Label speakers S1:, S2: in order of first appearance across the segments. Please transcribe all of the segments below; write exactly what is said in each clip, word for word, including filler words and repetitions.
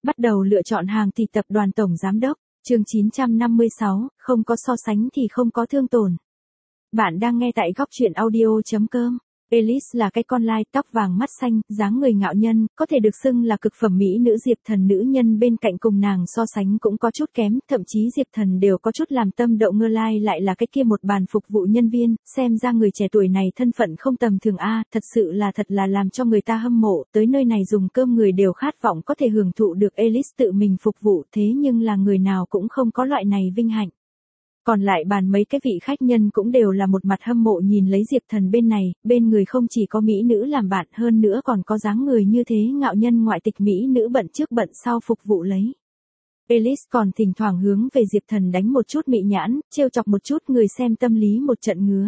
S1: Bắt đầu lựa chọn hàng thì tập đoàn tổng giám đốc, chương chín trăm năm mươi sáu, không có so sánh thì không có thương tổn. Bạn đang nghe tại góc truyện audio chấm com. Elise là cái con lai, tóc vàng mắt xanh, dáng người ngạo nhân, có thể được xưng là cực phẩm mỹ nữ. Diệp Thần nữ nhân bên cạnh cùng nàng so sánh cũng có chút kém, thậm chí Diệp Thần đều có chút làm tâm đậu ngơ lai lại là cái kia một bàn phục vụ nhân viên, xem ra người trẻ tuổi này thân phận không tầm thường a, thật sự là thật là làm cho người ta hâm mộ, tới nơi này dùng cơm người đều khát vọng có thể hưởng thụ được Elise tự mình phục vụ, thế nhưng là người nào cũng không có loại này vinh hạnh. Còn lại bàn mấy cái vị khách nhân cũng đều là một mặt hâm mộ nhìn lấy Diệp Thần bên này, bên người không chỉ có mỹ nữ làm bạn, hơn nữa còn có dáng người như thế ngạo nhân ngoại tịch mỹ nữ bận trước bận sau phục vụ lấy. Elise còn thỉnh thoảng hướng về Diệp Thần đánh một chút mị nhãn, trêu chọc một chút người xem tâm lý một trận ngứa.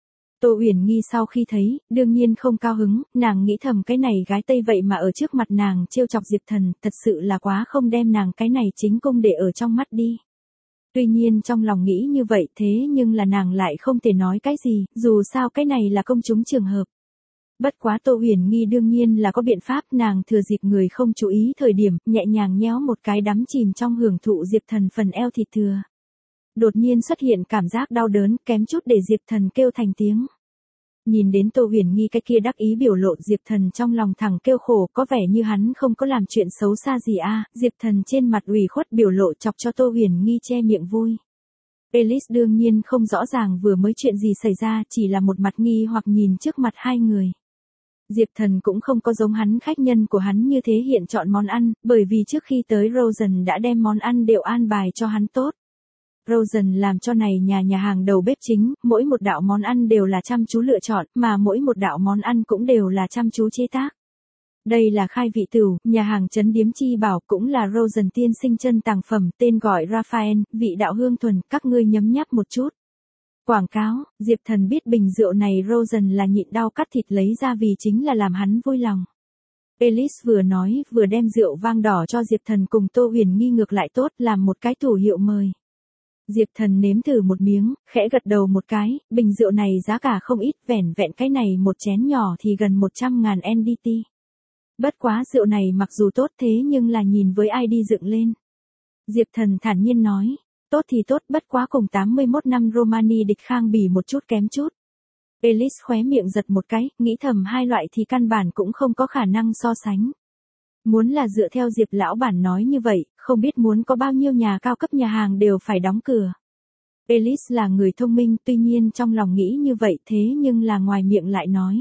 S1: Tô Uyển Nghi sau khi thấy, đương nhiên không cao hứng, nàng nghĩ thầm cái này gái Tây vậy mà ở trước mặt nàng trêu chọc Diệp Thần, thật sự là quá không đem nàng cái này chính cung để ở trong mắt đi. Tuy nhiên trong lòng nghĩ như vậy thế nhưng là nàng lại không thể nói cái gì, dù sao cái này là công chúng trường hợp. Bất quá Tô Uyển Nghi đương nhiên là có biện pháp, nàng thừa dịp người không chú ý thời điểm, nhẹ nhàng nhéo một cái đắm chìm trong hưởng thụ Diệp Thần phần eo thịt thừa. Đột nhiên xuất hiện cảm giác đau đớn, kém chút để Diệp Thần kêu thành tiếng. Nhìn đến Tô Uyển Nghi cái kia đắc ý biểu lộ, Diệp Thần trong lòng thẳng kêu khổ, có vẻ như hắn không có làm chuyện xấu xa gì a. À. Diệp Thần trên mặt ủy khuất biểu lộ chọc cho Tô Uyển Nghi che miệng vui. Elise đương nhiên không rõ ràng vừa mới chuyện gì xảy ra, chỉ là một mặt nghi hoặc nhìn trước mặt hai người. Diệp Thần cũng không có giống hắn khách nhân của hắn như thế hiện chọn món ăn, bởi vì trước khi tới Rosen đã đem món ăn đều an bài cho hắn tốt. Rosen làm cho này nhà nhà hàng đầu bếp chính, mỗi một đạo món ăn đều là chăm chú lựa chọn, mà mỗi một đạo món ăn cũng đều là chăm chú chế tác. Đây là khai vị tửu, nhà hàng Trấn Điếm Chi Bảo, cũng là Rosen tiên sinh chân tàng phẩm, tên gọi Raphael, vị đạo hương thuần, các ngươi nhấm nháp một chút. Quảng cáo, Diệp Thần biết bình rượu này Rosen là nhịn đau cắt thịt lấy ra vì chính là làm hắn vui lòng. Elise vừa nói, vừa đem rượu vang đỏ cho Diệp Thần cùng Tô Uyển Nghi ngược lại tốt, làm một cái thủ hiệu mời. Diệp Thần nếm thử một miếng, khẽ gật đầu một cái, bình rượu này giá cả không ít, vẻn vẹn cái này một chén nhỏ thì gần một trăm ngàn en đê tê. Bất quá rượu này mặc dù tốt thế nhưng là nhìn với ai đi dựng lên. Diệp Thần thản nhiên nói, tốt thì tốt, bất quá cùng tám mươi mốt năm Romani địch Khang bỉ một chút kém chút. Elise khóe miệng giật một cái, nghĩ thầm hai loại thì căn bản cũng không có khả năng so sánh. Muốn là dựa theo Diệp lão bản nói như vậy, không biết muốn có bao nhiêu nhà cao cấp nhà hàng đều phải đóng cửa. Elise là người thông minh, tuy nhiên trong lòng nghĩ như vậy thế nhưng là ngoài miệng lại nói.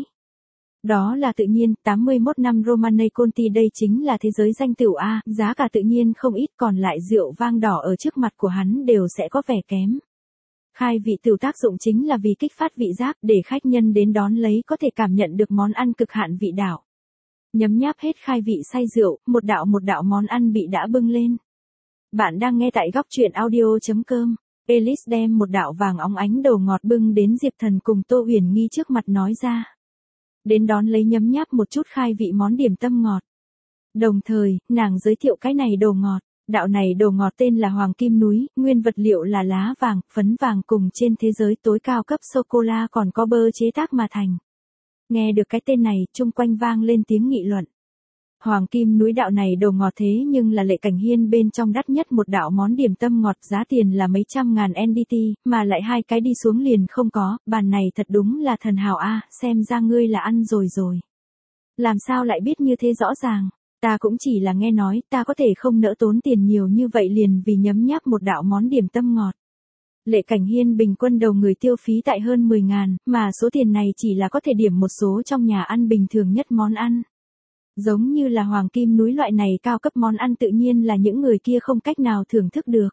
S1: Đó là tự nhiên, tám mươi mốt năm Romanée Conti đây chính là thế giới danh tửu A, giá cả tự nhiên không ít, còn lại rượu vang đỏ ở trước mặt của hắn đều sẽ có vẻ kém. Khai vị tửu tác dụng chính là vì kích phát vị giác, để khách nhân đến đón lấy có thể cảm nhận được món ăn cực hạn vị đạo. Nhấm nháp hết khai vị say rượu, một đạo một đạo món ăn bị đã bưng lên. Bạn đang nghe tại góc truyện audio chấm com. Elise đem một đạo vàng óng ánh đầu ngọt bưng đến Diệp Thần cùng Tô Uyển Nghi trước mặt nói ra. Đến đón lấy nhấm nháp một chút khai vị món điểm tâm ngọt. Đồng thời, nàng giới thiệu cái này đồ ngọt. Đạo này đồ ngọt tên là Hoàng Kim Núi, nguyên vật liệu là lá vàng, phấn vàng cùng trên thế giới tối cao cấp sô-cô-la còn có bơ chế tác mà thành. Nghe được cái tên này, chung quanh vang lên tiếng nghị luận. Hoàng Kim Núi đạo này đồ ngọt thế nhưng là Lệ Cảnh Hiên bên trong đắt nhất một đạo món điểm tâm ngọt, giá tiền là mấy trăm ngàn en đê tê, mà lại hai cái đi xuống liền không có, bàn này thật đúng là thần hào a, xem ra ngươi là ăn rồi rồi. Làm sao lại biết như thế rõ ràng, ta cũng chỉ là nghe nói, ta có thể không nỡ tốn tiền nhiều như vậy liền vì nhấm nháp một đạo món điểm tâm ngọt. Lệ Cảnh Hiên bình quân đầu người tiêu phí tại hơn mười ngàn, mà số tiền này chỉ là có thể điểm một số trong nhà ăn bình thường nhất món ăn. Giống như là Hoàng Kim Núi loại này cao cấp món ăn tự nhiên là những người kia không cách nào thưởng thức được.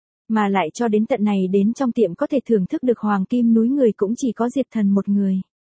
S1: Mà lại cho đến tận này đến trong tiệm có thể thưởng thức được Hoàng Kim Núi người cũng chỉ có Diệp Thần một người.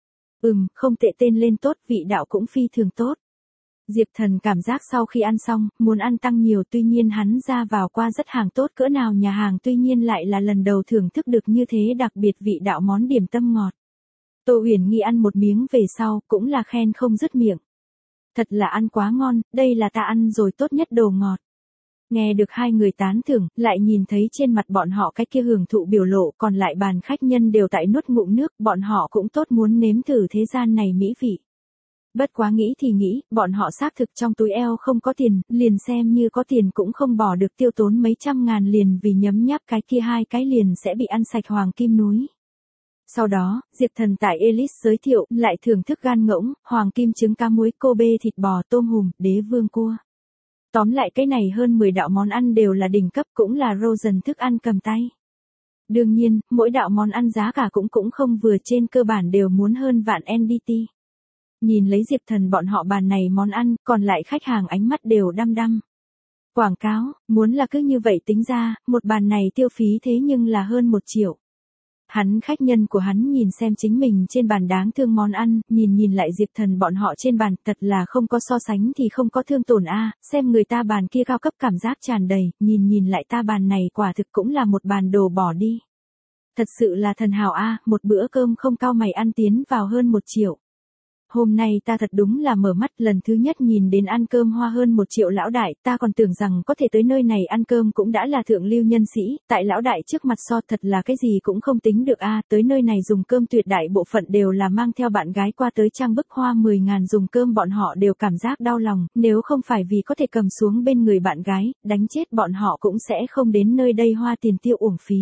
S1: Ừm, không tệ, tên lên tốt, vị đạo cũng phi thường tốt. Diệp Thần cảm giác sau khi ăn xong, muốn ăn tăng nhiều, tuy nhiên hắn ra vào qua rất hàng tốt cỡ nào nhà hàng, tuy nhiên lại là lần đầu thưởng thức được như thế đặc biệt vị đạo món điểm tâm ngọt. Tô Uyển Nghi ăn một miếng về sau, cũng là khen không dứt miệng. Thật là ăn quá ngon, đây là ta ăn rồi tốt nhất đồ ngọt. Nghe được hai người tán thưởng, lại nhìn thấy trên mặt bọn họ cái kia hưởng thụ biểu lộ, còn lại bàn khách nhân đều tại nuốt ngụm nước, bọn họ cũng tốt muốn nếm thử thế gian này mỹ vị. Bất quá nghĩ thì nghĩ, bọn họ xác thực trong túi eo không có tiền, liền xem như có tiền cũng không bỏ được tiêu tốn mấy trăm ngàn liền vì nhấm nháp cái kia hai cái liền sẽ bị ăn sạch hoàng kim núi. Sau đó, Diệp Thần tại Elite giới thiệu, lại thưởng thức gan ngỗng, hoàng kim trứng cá muối, Kobe thịt bò, tôm hùm, đế vương cua. Tóm lại cái này hơn mười đạo món ăn đều là đỉnh cấp, cũng là Rosen thức ăn cầm tay. Đương nhiên, mỗi đạo món ăn giá cả cũng cũng không vừa, trên cơ bản đều muốn hơn vạn en đê tê. Nhìn lấy Diệp Thần bọn họ bàn này món ăn, còn lại khách hàng ánh mắt đều đăm đăm. Quảng cáo, muốn là cứ như vậy tính ra, một bàn này tiêu phí thế nhưng là hơn một triệu. Hắn khách nhân của hắn nhìn xem chính mình trên bàn đáng thương món ăn, nhìn nhìn lại Diệp Thần bọn họ trên bàn, thật là không có so sánh thì không có thương tổn a, xem người ta bàn kia cao cấp cảm giác tràn đầy, nhìn nhìn lại ta bàn này quả thực cũng là một bàn đồ bỏ đi. Thật sự là thần hảo a, một bữa cơm không cao mày ăn tiến vào hơn một triệu. Hôm nay ta thật đúng là mở mắt, lần thứ nhất nhìn đến ăn cơm hoa hơn một triệu lão đại, ta còn tưởng rằng có thể tới nơi này ăn cơm cũng đã là thượng lưu nhân sĩ, tại lão đại trước mặt so thật là cái gì cũng không tính được a, tới nơi này dùng cơm tuyệt đại bộ phận đều là mang theo bạn gái qua tới trang bức hoa mười ngàn dùng cơm bọn họ đều cảm giác đau lòng, nếu không phải vì có thể cầm xuống bên người bạn gái, đánh chết bọn họ cũng sẽ không đến nơi đây hoa tiền tiêu uổng phí.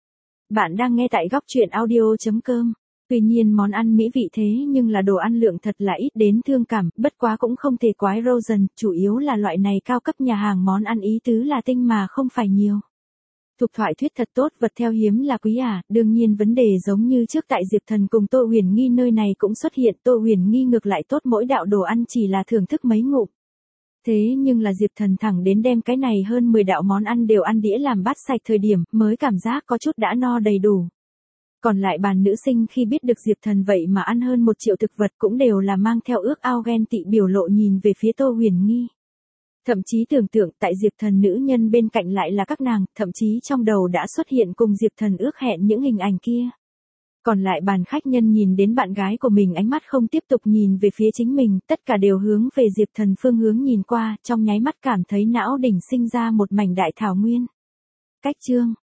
S1: Bạn đang nghe tại góc truyện audio chấm com. Tuy nhiên món ăn mỹ vị thế nhưng là đồ ăn lượng thật là ít đến thương cảm, bất quá cũng không thể quái Rosen, chủ yếu là loại này cao cấp nhà hàng món ăn ý tứ là tinh mà không phải nhiều. Tục thoại thuyết thật tốt, vật theo hiếm là quý à, đương nhiên vấn đề giống như trước tại Diệp Thần cùng Tô Huyền Nghi nơi này cũng xuất hiện, Tô Huyền Nghi ngược lại tốt mỗi đạo đồ ăn chỉ là thưởng thức mấy ngụm. Thế nhưng là Diệp Thần thẳng đến đem cái này hơn mười đạo món ăn đều ăn đĩa làm bát sạch thời điểm, mới cảm giác có chút đã no đầy đủ. Còn lại bàn nữ sinh khi biết được Diệp Thần vậy mà ăn hơn một triệu thực vật cũng đều là mang theo ước ao ghen tị biểu lộ nhìn về phía Tô Huyền Nghi. Thậm chí tưởng tượng tại Diệp Thần nữ nhân bên cạnh lại là các nàng, thậm chí trong đầu đã xuất hiện cùng Diệp Thần ước hẹn những hình ảnh kia. Còn lại bàn khách nhân nhìn đến bạn gái của mình ánh mắt không tiếp tục nhìn về phía chính mình, tất cả đều hướng về Diệp Thần phương hướng nhìn qua, trong nháy mắt cảm thấy não đỉnh sinh ra một mảnh đại thảo nguyên. Cách chương